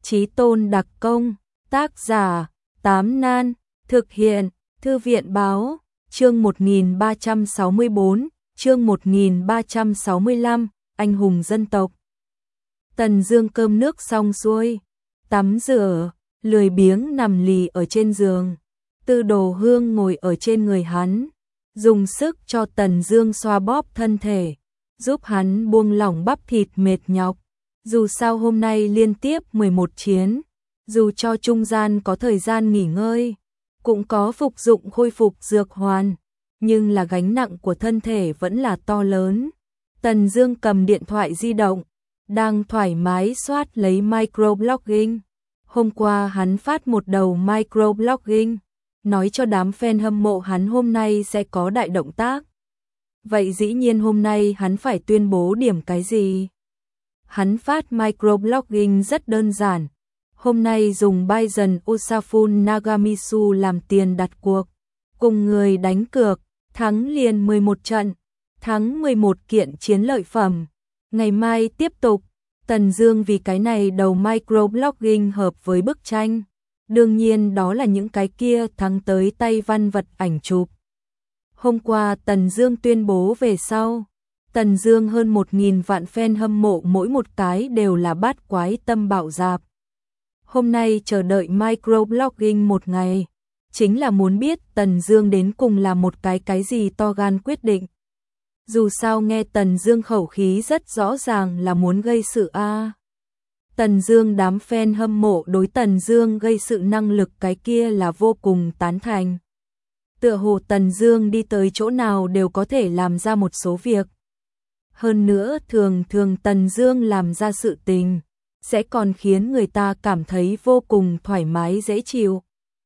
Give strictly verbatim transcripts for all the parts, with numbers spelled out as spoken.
Chí Tôn đặc công, tác giả, Tám Nan, thực hiện, Thư viện báo, chương một nghìn ba trăm sáu mươi bốn, chương một nghìn ba trăm sáu mươi lăm, anh hùng dân tộc. Tần Dương cơm nước xong xuôi, tắm rửa, lười biếng nằm lì ở trên giường. Tư Đồ Hương ngồi ở trên người hắn, dùng sức cho Tần Dương xoa bóp thân thể, giúp hắn buông lỏng bắp thịt mệt nhọc. Dù sao hôm nay liên tiếp mười một chiến, dù cho trung gian có thời gian nghỉ ngơi, cũng có phục dụng khôi phục dược hoàn, nhưng là gánh nặng của thân thể vẫn là to lớn. Tần Dương cầm điện thoại di động, đang thoải mái soát lấy microblogging. Hôm qua hắn phát một đầu microblogging, nói cho đám fan hâm mộ hắn hôm nay sẽ có đại động tác. Vậy dĩ nhiên hôm nay hắn phải tuyên bố điểm cái gì? Hắn phát microblogging rất đơn giản. Hôm nay dùng Bison Osafune Nagamitsu làm tiền đặt cuộc, cùng người đánh cược, thắng liền mười một trận, thắng mười một kiện chiến lợi phẩm. Ngày mai tiếp tục. Tần Dương vì cái này đầu microblogging hợp với bức tranh. Đương nhiên đó là những cái kia thắng tới tay văn vật ảnh chụp. Hôm qua Tần Dương tuyên bố về sau, Tần Dương hơn một nghìn vạn fan hâm mộ mỗi một cái đều là bát quái tâm bạo dạp. Hôm nay chờ đợi microblogging một ngày, chính là muốn biết Tần Dương đến cùng là một cái cái gì to gan quyết định. Dù sao nghe Tần Dương khẩu khí rất rõ ràng là muốn gây sự a. À. Tần Dương đám fan hâm mộ đối Tần Dương gây sự năng lực cái kia là vô cùng tán thành. Tựa hồ Tần Dương đi tới chỗ nào đều có thể làm ra một số việc. Hơn nữa thường thường Tần Dương làm ra sự tình, sẽ còn khiến người ta cảm thấy vô cùng thoải mái dễ chịu.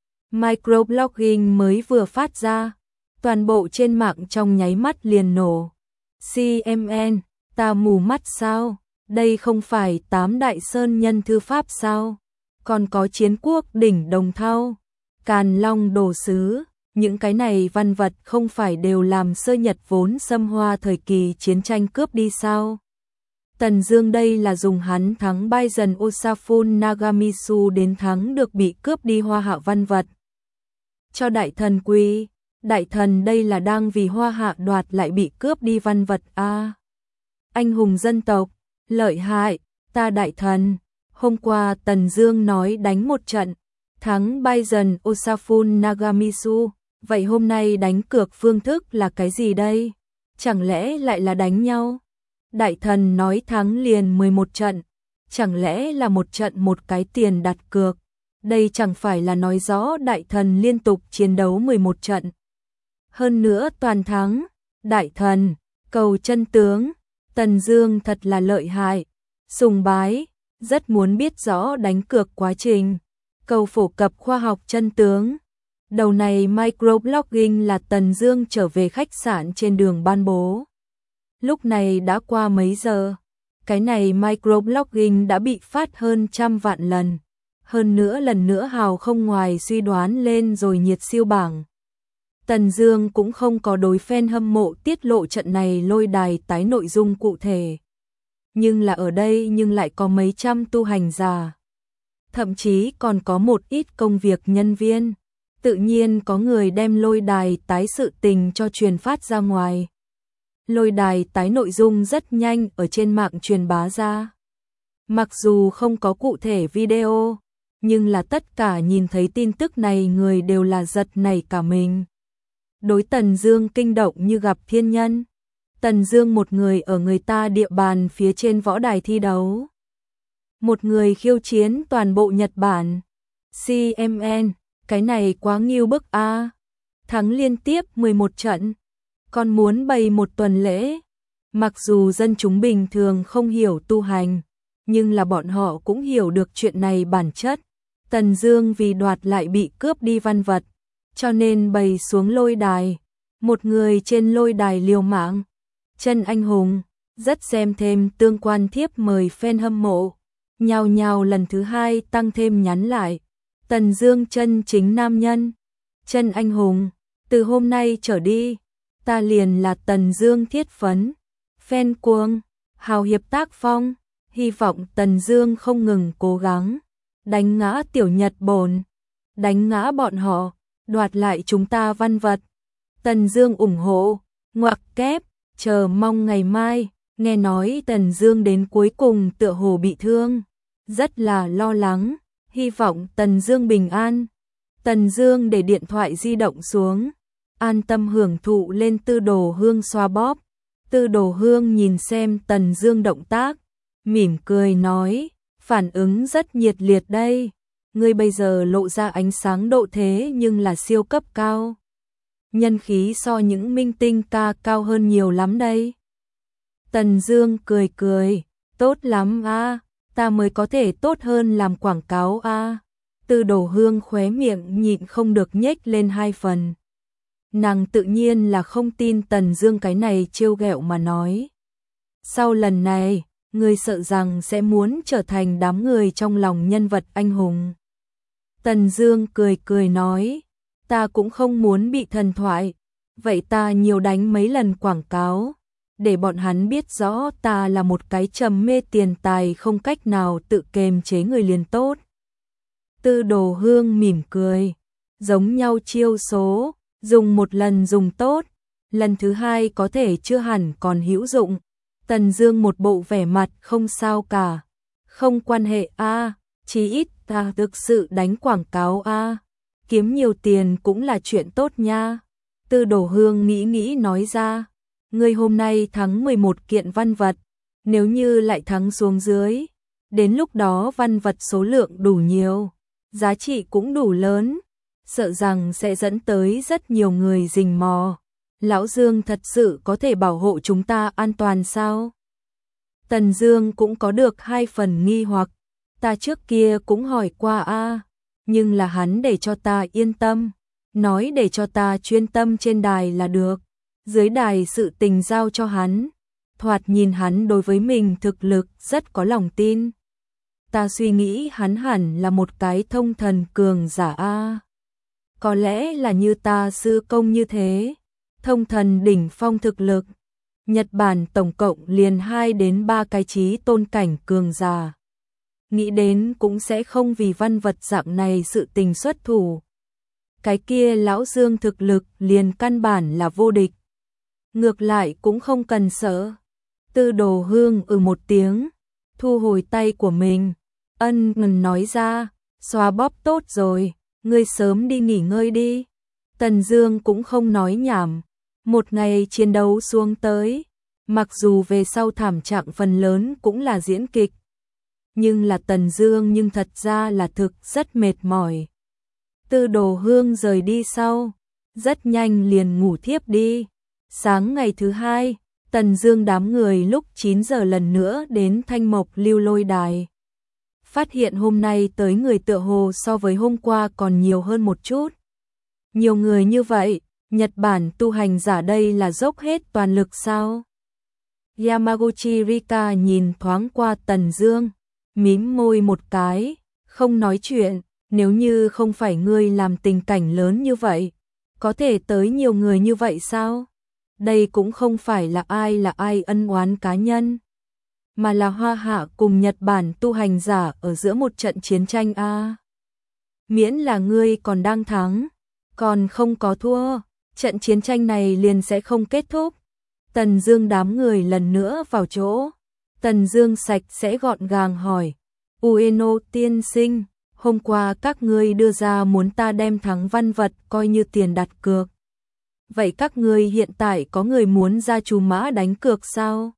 Microblogging mới vừa phát ra, toàn bộ trên mạng trong nháy mắt liền nổ. xê em en, ta mù mắt sao? Đây không phải tám đại sơn nhân thư pháp sao? Còn có chiến quốc đỉnh Đồng Thau, Càn Long đồ sứ, những cái này văn vật không phải đều làm sơ Nhật vốn xâm Hoa thời kỳ chiến tranh cướp đi sao? Tần Dương đây là dùng hắn thắng Bison Osafune Nagamitsu đến thắng được bị cướp đi Hoa Hạ văn vật. Cho đại thần quy, đại thần đây là đang vì Hoa Hạ đoạt lại bị cướp đi văn vật a. À, anh hùng dân tộc, lợi hại, ta đại thần. Hôm qua Tần Dương nói đánh một trận, thắng Bison Osafune Nagamitsu, vậy hôm nay đánh cược phương thức là cái gì đây? Chẳng lẽ lại là đánh nhau? Đại thần nói thắng liền mười một trận, chẳng lẽ là một trận một cái tiền đặt cược? Đây chẳng phải là nói rõ đại thần liên tục chiến đấu mười một trận. Hơn nữa toàn thắng, đại thần, cầu chân tướng, Tần Dương thật là lợi hại, sùng bái, rất muốn biết rõ đánh cược quá trình, cầu phổ cập khoa học chân tướng. Đầu này microblogging là Tần Dương trở về khách sạn trên đường ban bố. Lúc này đã qua mấy giờ, cái này microblogging đã bị phát hơn trăm vạn lần. Hơn nữa lần nữa hào không ngoài suy đoán lên rồi nhiệt siêu bảng. Tần Dương cũng không có đối fan hâm mộ tiết lộ trận này lôi đài tái nội dung cụ thể. Nhưng là ở đây nhưng lại có mấy trăm tu hành giả. Thậm chí còn có một ít công việc nhân viên. Tự nhiên có người đem lôi đài tái sự tình cho truyền phát ra ngoài. Lôi đài tái nội dung rất nhanh ở trên mạng truyền bá ra. Mặc dù không có cụ thể video, nhưng là tất cả nhìn thấy tin tức này người đều là giật nảy cả mình. Đối Tần Dương kinh động như gặp thiên nhân. Tần Dương một người ở người ta địa bàn phía trên võ đài thi đấu. Một người khiêu chiến toàn bộ Nhật Bản. xê em en, cái này quá nghiêu bức a. À. Thắng liên tiếp mười một trận, còn muốn bày một tuần lễ. Mặc dù dân chúng bình thường không hiểu tu hành, nhưng là bọn họ cũng hiểu được chuyện này bản chất. Tần Dương vì đoạt lại bị cướp đi văn vật, cho nên bày xuống lôi đài. Một người trên lôi đài liều mạng, chân anh hùng, rất xem thêm tương quan thiếp mời fan hâm mộ. Nhào nhào lần thứ hai tăng thêm nhắn lại. Tần Dương chân chính nam nhân, chân anh hùng, từ hôm nay trở đi, ta liền là Tần Dương thiết phấn, fan cuồng, hào hiệp tác phong, hy vọng Tần Dương không ngừng cố gắng. đánh ngã Tiểu Nhật Bổn, đánh ngã bọn họ, đoạt lại chúng ta văn vật. Tần Dương ủng hộ, ngoặc kép, chờ mong ngày mai. Nghe nói Tần Dương đến cuối cùng tựa hồ bị thương, rất là lo lắng, hy vọng Tần Dương bình an. Tần Dương để điện thoại di động xuống, an tâm hưởng thụ lên Tư Đồ Hương xoa bóp. Tư Đồ Hương nhìn xem Tần Dương động tác, mỉm cười nói, phản ứng rất nhiệt liệt đây, ngươi bây giờ lộ ra ánh sáng độ thế nhưng là siêu cấp cao. Nhân khí so những minh tinh ca cao hơn nhiều lắm đây. Tần Dương cười cười, tốt lắm a, ta mới có thể tốt hơn làm quảng cáo a. Tư Đồ Hương khóe miệng nhịn không được nhếch lên hai phần. Nàng tự nhiên là không tin Tần Dương cái này trêu ghẹo mà nói. Sau lần này, ngươi sợ rằng sẽ muốn trở thành đám người trong lòng nhân vật anh hùng. Tần Dương cười cười nói, ta cũng không muốn bị thần thoại, vậy ta nhiều đánh mấy lần quảng cáo, để bọn hắn biết rõ ta là một cái trầm mê tiền tài không cách nào tự kiềm chế người liền tốt. Tư Đồ Hương mỉm cười, giống nhau chiêu số, dùng một lần dùng tốt, lần thứ hai có thể chưa hẳn còn hữu dụng. Tần Dương một bộ vẻ mặt không sao cả, không quan hệ a, chí ít ta thực sự đánh quảng cáo a, kiếm nhiều tiền cũng là chuyện tốt nha. Tư Đồ Hương nghĩ nghĩ nói ra, ngươi hôm nay thắng mười một kiện văn vật, nếu như lại thắng xuống dưới, đến lúc đó văn vật số lượng đủ nhiều, giá trị cũng đủ lớn, sợ rằng sẽ dẫn tới rất nhiều người rình mò. Lão Dương thật sự có thể bảo hộ chúng ta an toàn sao? Tần Dương cũng có được hai phần nghi hoặc, ta trước kia cũng hỏi qua a, nhưng là hắn để cho ta yên tâm, nói để cho ta chuyên tâm trên đài là được, dưới đài sự tình giao cho hắn. Thoạt nhìn hắn đối với mình thực lực rất có lòng tin. Ta suy nghĩ hắn hẳn là một cái thông thần cường giả a. Có lẽ là như ta sư công như thế, thông thần đỉnh phong thực lực. Nhật Bản tổng cộng liền hai đến ba cái chí tôn cảnh cường giả. Nghĩ đến cũng sẽ không vì văn vật dạng này sự tình xuất thủ. Cái kia lão Dương thực lực liền căn bản là vô địch. Ngược lại cũng không cần sợ. Tư Đồ Hương ừ một tiếng, thu hồi tay của mình, ân ngần nói ra, xoa bóp tốt rồi, ngươi sớm đi nghỉ ngơi đi. Tần Dương cũng không nói nhảm, một ngày chiến đấu xuống tới, mặc dù về sau thảm trạng phần lớn cũng là diễn kịch, nhưng là Tần Dương nhưng thật ra là thực rất mệt mỏi. Tư Đồ Hương rời đi sau, rất nhanh liền ngủ thiếp đi. Sáng ngày thứ hai, Tần Dương đám người lúc chín giờ lần nữa đến Thanh Mộc Lưu Lôi Đài. Phát hiện hôm nay tới người tựa hồ so với hôm qua còn nhiều hơn một chút. Nhiều người như vậy, Nhật Bản tu hành giả đây là dốc hết toàn lực sao? Yamaguchi Rika nhìn thoáng qua Tần Dương, mím môi một cái, không nói chuyện, nếu như không phải ngươi làm tình cảnh lớn như vậy, có thể tới nhiều người như vậy sao? Đây cũng không phải là ai là ai ân oán cá nhân, mà là Hoa Hạ cùng Nhật Bản tu hành giả ở giữa một trận chiến tranh a. Miễn là ngươi còn đang thắng, còn không có thua, trận chiến tranh này liền sẽ không kết thúc. Tần Dương đám người lần nữa vào chỗ. Tần Dương sạch sẽ gọn gàng hỏi, Ueno tiên sinh, hôm qua các ngươi đưa ra muốn ta đem thắng văn vật coi như tiền đặt cược. Vậy các ngươi hiện tại có người muốn ra chú mã đánh cược sao?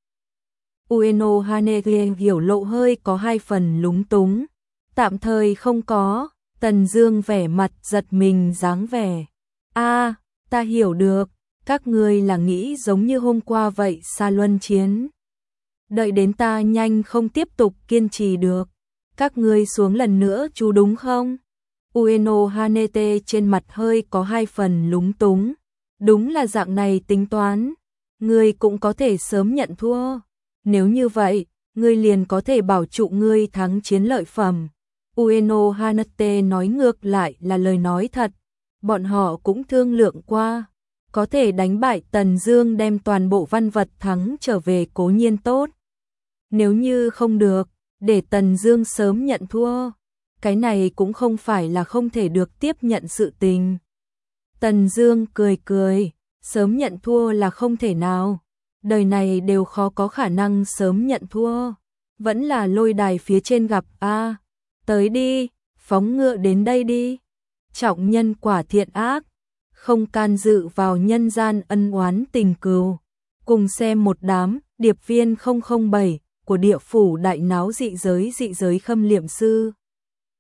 Ueno Hanege hiểu lộ hơi có hai phần lúng túng. Tạm thời không có. Tần Dương vẻ mặt giật mình dáng vẻ. A, à, ta hiểu được, các ngươi là nghĩ giống như hôm qua vậy xa luân chiến. Đợi đến ta nhanh không tiếp tục kiên trì được, các ngươi xuống lần nữa chú đúng không? Ueno Hanete trên mặt hơi có hai phần lúng túng. Đúng là dạng này tính toán, ngươi cũng có thể sớm nhận thua. Nếu như vậy, ngươi liền có thể bảo trụ ngươi thắng chiến lợi phẩm. Ueno Hanete nói ngược lại là lời nói thật. Bọn họ cũng thương lượng qua, có thể đánh bại Tần Dương đem toàn bộ văn vật thắng trở về cố nhiên tốt. Nếu như không được, để Tần Dương sớm nhận thua. cái này cũng không phải là không thể được tiếp nhận sự tình. Tần Dương cười cười, sớm nhận thua là không thể nào, đời này đều khó có khả năng sớm nhận thua, vẫn là lôi đài phía trên gặp a. Tới đi, phóng ngựa đến đây đi. Trọng nhân quả thiện ác, không can dự vào nhân gian ân oán tình cừu. Cùng xem một đám điệp viên không không bảy của địa phủ đại náo dị giới dị giới Khâm Liệm Sư.